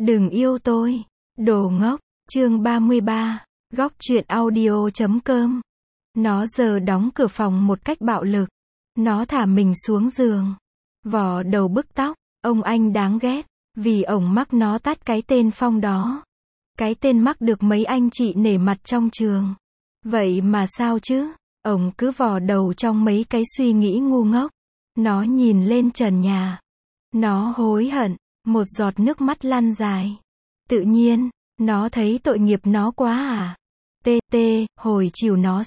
Đừng yêu tôi, đồ ngốc. Chương 33, góc truyện audio.com. Nó giờ đóng cửa phòng một cách bạo lực. Nó thả mình xuống giường, vò đầu bứt tóc. Ông anh đáng ghét, vì ổng mắc nó tát cái tên Phong đó. Cái tên mắc được mấy anh chị nể mặt trong trường. Vậy mà sao chứ? Ổng cứ vò đầu trong mấy cái suy nghĩ ngu ngốc. Nó nhìn lên trần nhà. Nó hối hận, một giọt nước mắt lăn dài. Tự nhiên, nó thấy tội nghiệp nó quá à. Hồi chiều nó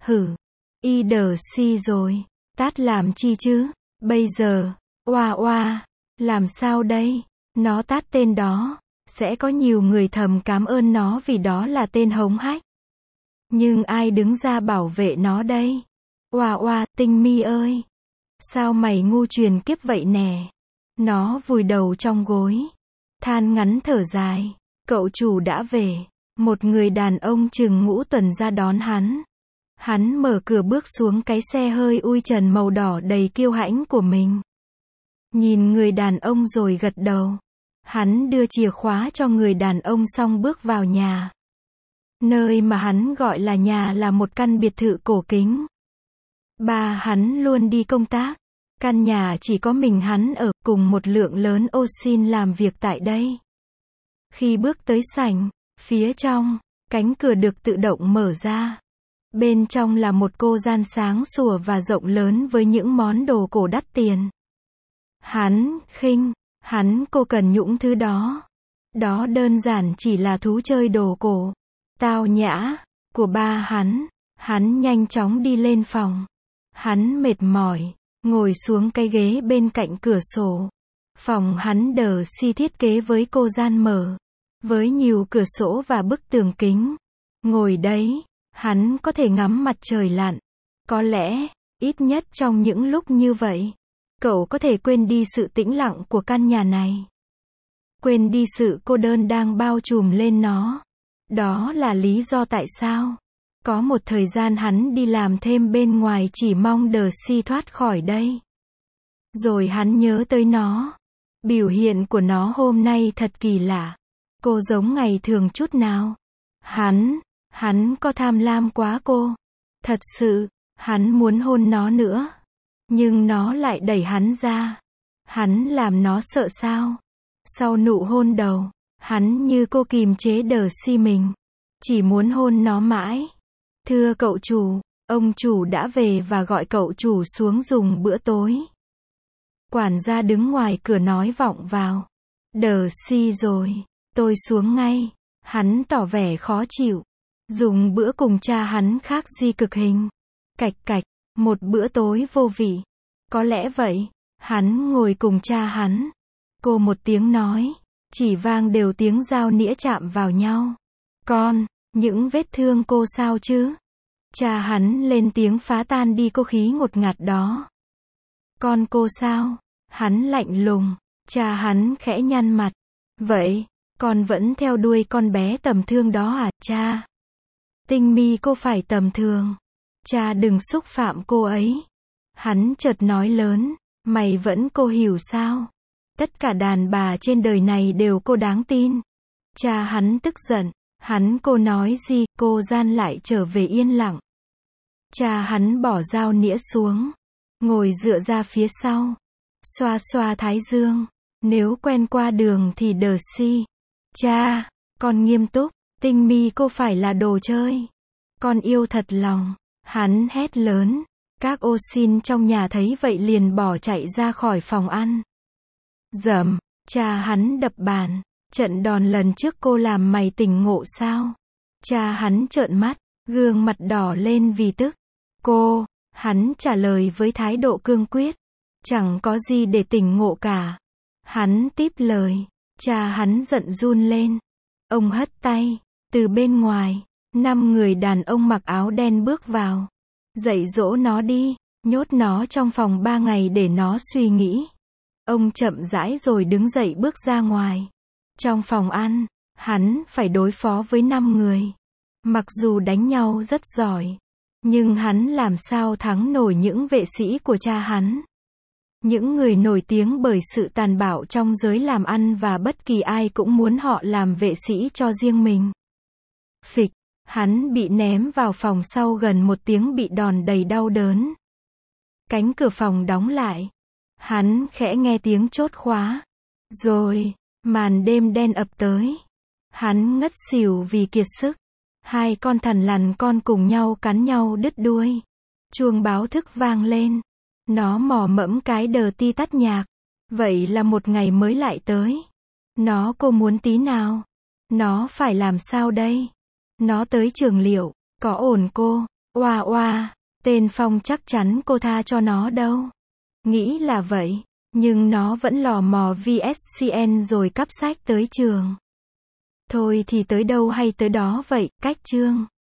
si rồi. Tát làm chi chứ? Bây giờ, làm sao đây? Nó tát tên đó. Sẽ có nhiều người thầm cảm ơn nó vì đó là tên hống hách. Nhưng ai đứng ra bảo vệ nó đây? Tinh Mi ơi! Sao mày ngu truyền kiếp vậy nè? Nó vùi đầu trong gối. Than ngắn thở dài. Cậu chủ đã về. Một người đàn ông chừng ngũ tuần ra đón hắn. Hắn mở cửa bước xuống cái xe hơi ui trần màu đỏ đầy kiêu hãnh của mình. Nhìn người đàn ông rồi gật đầu. Hắn đưa chìa khóa cho người đàn ông xong bước vào nhà. Nơi mà hắn gọi là nhà là một căn biệt thự cổ kính. Ba hắn luôn đi công tác. Căn nhà chỉ có mình hắn ở, cùng một lượng lớn ô sin làm việc tại đây. Khi bước tới sảnh, phía trong, cánh cửa được tự động mở ra. Bên trong là một cô gian sáng sủa và rộng lớn với những món đồ cổ đắt tiền. Cô cần những thứ đó. Đó đơn giản chỉ là thú chơi đồ cổ, tao nhã, của ba hắn. Hắn nhanh chóng đi lên phòng. Hắn mệt mỏi, ngồi xuống cái ghế bên cạnh cửa sổ. Phòng hắn thiết kế với cô gian mở, với nhiều cửa sổ và bức tường kính. Ngồi đấy, hắn có thể ngắm mặt trời lặn. Có lẽ, ít nhất trong những lúc như vậy, cậu có thể quên đi sự tĩnh lặng của căn nhà này. Quên đi sự cô đơn đang bao trùm lên nó. Đó là lý do tại sao có một thời gian hắn đi làm thêm bên ngoài chỉ mong Darcy thoát khỏi đây. Rồi hắn nhớ tới nó. Biểu hiện của nó hôm nay thật kỳ lạ. Cô giống ngày thường chút nào. Hắn có tham lam quá cô. Thật sự, hắn muốn hôn nó nữa. Nhưng nó lại đẩy hắn ra. Hắn làm nó sợ sao? Sau nụ hôn đầu, hắn như cô kìm chế Darcy mình. Chỉ muốn hôn nó mãi. Thưa cậu chủ, ông chủ đã về và gọi cậu chủ xuống dùng bữa tối. Quản gia đứng ngoài cửa nói vọng vào. Darcy rồi, tôi xuống ngay. Hắn tỏ vẻ khó chịu. Dùng bữa cùng cha hắn khác gì cực hình. Cạch, một bữa tối vô vị. Có lẽ vậy, hắn ngồi cùng cha hắn. Cô một tiếng nói, chỉ vang đều tiếng dao nĩa chạm vào nhau. Con, những vết thương cô sao chứ? Cha hắn lên tiếng phá tan đi cô khí ngột ngạt đó. Con cô sao? Hắn lạnh lùng. Cha hắn khẽ nhăn mặt. Vậy, con vẫn theo đuôi con bé tầm thường đó à, cha? Tinh Mi cô phải tầm thường. Cha đừng xúc phạm cô ấy. Hắn chợt nói lớn. Mày vẫn cô hiểu sao? Tất cả đàn bà trên đời này đều cô đáng tin. Cha hắn tức giận. Cô nói gì, cô gian lại trở về yên lặng. Cha hắn bỏ dao nĩa xuống. Ngồi dựa ra phía sau. Xoa xoa thái dương. Nếu quen qua đường thì Darcy. Cha, con nghiêm túc. Tinh Mi cô phải là đồ chơi. Con yêu thật lòng. Hắn hét lớn. Các ô sin trong nhà thấy vậy liền bỏ chạy ra khỏi phòng ăn. Dầm, cha hắn đập bàn. Trận đòn lần trước cô làm mày tỉnh ngộ sao? Cha hắn trợn mắt, gương mặt đỏ lên vì tức. Hắn trả lời với thái độ cương quyết. Chẳng có gì để tỉnh ngộ cả. Hắn tiếp lời. Cha hắn giận run lên. Ông hất tay. Từ bên ngoài, 5 người đàn ông mặc áo đen bước vào. Dạy dỗ nó đi, nhốt nó trong phòng 3 ngày để nó suy nghĩ. Ông chậm rãi rồi đứng dậy bước ra ngoài. Trong phòng ăn, hắn phải đối phó với 5 người. Mặc dù đánh nhau rất giỏi, nhưng hắn làm sao thắng nổi những vệ sĩ của cha hắn. Những người nổi tiếng bởi sự tàn bạo trong giới làm ăn và bất kỳ ai cũng muốn họ làm vệ sĩ cho riêng mình. Phịch, hắn bị ném vào phòng sau gần một tiếng bị đòn đầy đau đớn. Cánh cửa phòng đóng lại. Hắn khẽ nghe tiếng chốt khóa. Rồi, màn đêm đen ập tới. Hắn ngất xỉu vì kiệt sức. Hai con thằn lằn con cùng nhau cắn nhau đứt đuôi. Chuông báo thức vang lên. Nó mò mẫm cái đờ ti tắt nhạc. Vậy là một ngày mới lại tới. Cô muốn tí nào? Nó phải làm sao đây? Nó tới trường liệu, có ổn cô? Oa oa, tên Phong chắc chắn cô tha cho nó đâu. Nghĩ là vậy, nhưng nó vẫn lò mò VSCN rồi cắp sách tới trường. Thôi thì tới đâu hay tới đó vậy, cách chương.